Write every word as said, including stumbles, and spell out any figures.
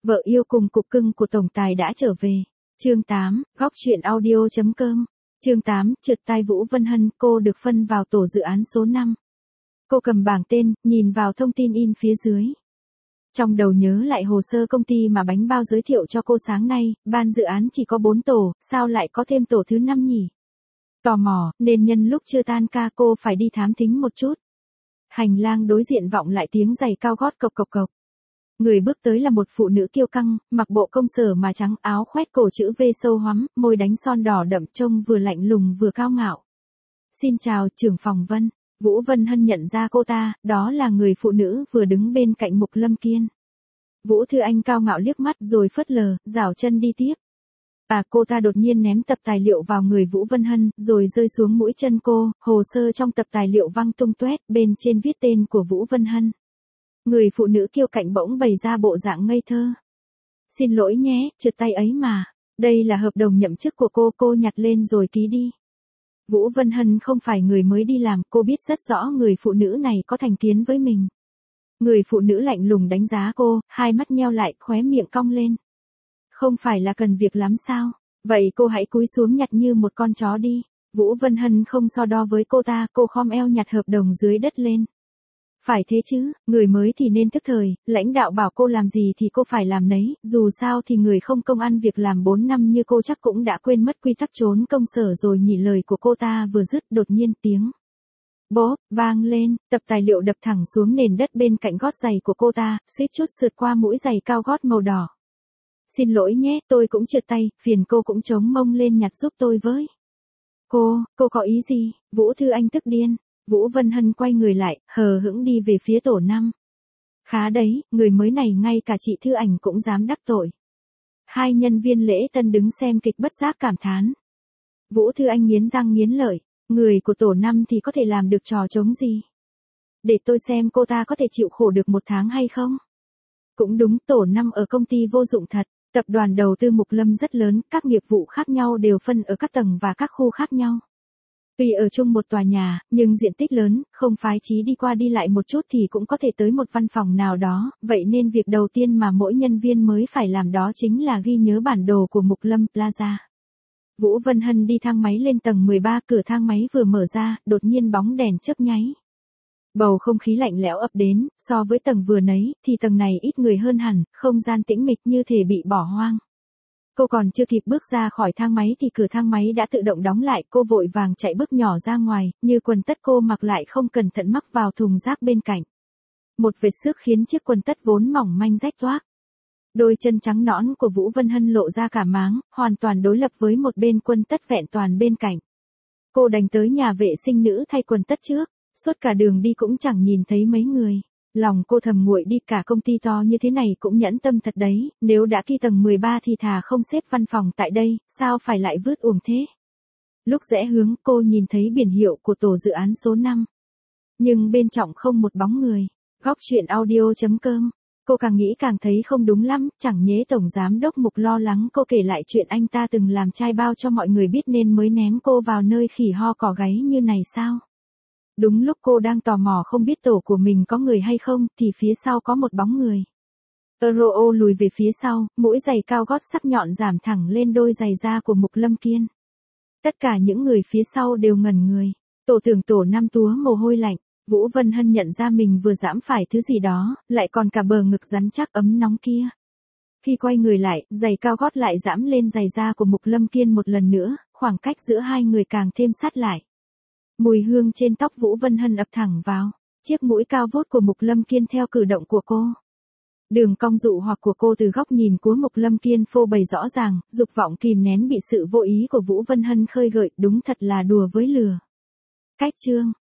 Vợ yêu cùng cục cưng của tổng tài đã trở về. Chương tám, góc truyện audio chấm com. Chương tám, trượt tai Vũ Vân Hân, cô được phân vào tổ dự án số năm. Cô cầm bảng tên, nhìn vào thông tin in phía dưới. Trong đầu nhớ lại hồ sơ công ty mà bánh bao giới thiệu cho cô sáng nay, ban dự án chỉ có bốn tổ, sao lại có thêm tổ thứ năm nhỉ? Tò mò, nên nhân lúc chưa tan ca cô phải đi thám thính một chút. Hành lang đối diện vọng lại tiếng giày cao gót cộc cộc cộc. Người bước tới là một phụ nữ kiêu căng, mặc bộ công sở mà trắng, áo khoét cổ chữ V sâu hoắm, môi đánh son đỏ đậm, trông vừa lạnh lùng vừa cao ngạo. Xin chào, trưởng phòng Vân. Vũ Vân Hân nhận ra cô ta, đó là người phụ nữ vừa đứng bên cạnh Mục Lâm Kiên. Vũ Thư Anh cao ngạo liếc mắt rồi phớt lờ, rảo chân đi tiếp. À, cô ta đột nhiên ném tập tài liệu vào người Vũ Vân Hân, rồi rơi xuống mũi chân cô, hồ sơ trong tập tài liệu văng tung tóe, bên trên viết tên của Vũ Vân Hân. Người phụ nữ kiêu cạnh bỗng bày ra bộ dạng ngây thơ. Xin lỗi nhé, trượt tay ấy mà. Đây là hợp đồng nhậm chức của cô, cô nhặt lên rồi ký đi. Vũ Vân Hân không phải người mới đi làm, cô biết rất rõ người phụ nữ này có thành kiến với mình. Người phụ nữ lạnh lùng đánh giá cô, hai mắt nheo lại, khóe miệng cong lên. Không phải là cần việc lắm sao? Vậy cô hãy cúi xuống nhặt như một con chó đi. Vũ Vân Hân không so đo với cô ta, cô khom eo nhặt hợp đồng dưới đất lên. Phải thế chứ, người mới thì nên thức thời, lãnh đạo bảo cô làm gì thì cô phải làm nấy, dù sao thì người không công ăn việc làm bốn năm như cô chắc cũng đã quên mất quy tắc trốn công sở rồi nhỉ. Lời của cô ta vừa dứt đột nhiên tiếng bốp vang lên, tập tài liệu đập thẳng xuống nền đất bên cạnh gót giày của cô ta, suýt chút sượt qua mũi giày cao gót màu đỏ. Xin lỗi nhé, tôi cũng trượt tay, phiền cô cũng chống mông lên nhặt giúp tôi với. Cô, cô có ý gì? Vũ Thư Anh tức điên. Vũ Vân Hân quay người lại, hờ hững đi về phía tổ năm. Khá đấy, người mới này ngay cả chị Thư Ảnh cũng dám đắc tội. Hai nhân viên lễ tân đứng xem kịch bất giác cảm thán. Vũ Thư Anh nghiến răng nghiến lợi, người của tổ năm thì có thể làm được trò trống gì? Để tôi xem cô ta có thể chịu khổ được một tháng hay không? Cũng đúng, tổ năm ở công ty vô dụng thật, tập đoàn đầu tư Mục Lâm rất lớn, các nghiệp vụ khác nhau đều phân ở các tầng và các khu khác nhau. Tuy ở chung một tòa nhà, nhưng diện tích lớn, không phái chí đi qua đi lại một chút thì cũng có thể tới một văn phòng nào đó, vậy nên việc đầu tiên mà mỗi nhân viên mới phải làm đó chính là ghi nhớ bản đồ của Mục Lâm Plaza. Vũ Vân Hân đi thang máy lên tầng mười ba, cửa thang máy vừa mở ra, đột nhiên bóng đèn chớp nháy. Bầu không khí lạnh lẽo ập đến, so với tầng vừa nấy, thì tầng này ít người hơn hẳn, không gian tĩnh mịch như thể bị bỏ hoang. Cô còn chưa kịp bước ra khỏi thang máy thì cửa thang máy đã tự động đóng lại, cô vội vàng chạy bước nhỏ ra ngoài, như quần tất cô mặc lại không cẩn thận mắc vào thùng rác bên cạnh. Một vệt xước khiến chiếc quần tất vốn mỏng manh rách toác. Đôi chân trắng nõn của Vũ Vân Hân lộ ra cả máng, hoàn toàn đối lập với một bên quần tất vẹn toàn bên cạnh. Cô đành tới nhà vệ sinh nữ thay quần tất trước, suốt cả đường đi cũng chẳng nhìn thấy mấy người. Lòng cô thầm nguội đi, cả công ty to như thế này cũng nhẫn tâm thật đấy, nếu đã kỳ tầng mười ba thì thà không xếp văn phòng tại đây, sao phải lại vứt uổng thế. Lúc rẽ hướng cô nhìn thấy biển hiệu của tổ dự án số năm. Nhưng bên trong không một bóng người. Góc truyện audio chấm com. Cô càng nghĩ càng thấy không đúng lắm, chẳng nhẽ tổng giám đốc Mục lo lắng cô kể lại chuyện anh ta từng làm trai bao cho mọi người biết nên mới ném cô vào nơi khỉ ho cỏ gáy như này sao? Đúng lúc cô đang tò mò không biết tổ của mình có người hay không, thì phía sau có một bóng người. Euro lùi về phía sau, mũi giày cao gót sắc nhọn giảm thẳng lên đôi giày da của Mục Lâm Kiên. Tất cả những người phía sau đều ngẩn người. Tổ trưởng tổ năm túa mồ hôi lạnh. Vũ Vân Hân nhận ra mình vừa giẫm phải thứ gì đó, lại còn cả bờ ngực rắn chắc ấm nóng kia. Khi quay người lại, giày cao gót lại giẫm lên giày da của Mục Lâm Kiên một lần nữa, khoảng cách giữa hai người càng thêm sát lại. Mùi hương trên tóc Vũ Vân Hân ập thẳng vào, chiếc mũi cao vút của Mục Lâm Kiên theo cử động của cô. Đường cong dụ hoặc của cô từ góc nhìn của Mục Lâm Kiên phô bày rõ ràng, dục vọng kìm nén bị sự vô ý của Vũ Vân Hân khơi gợi, đúng thật là đùa với lừa. Cách chương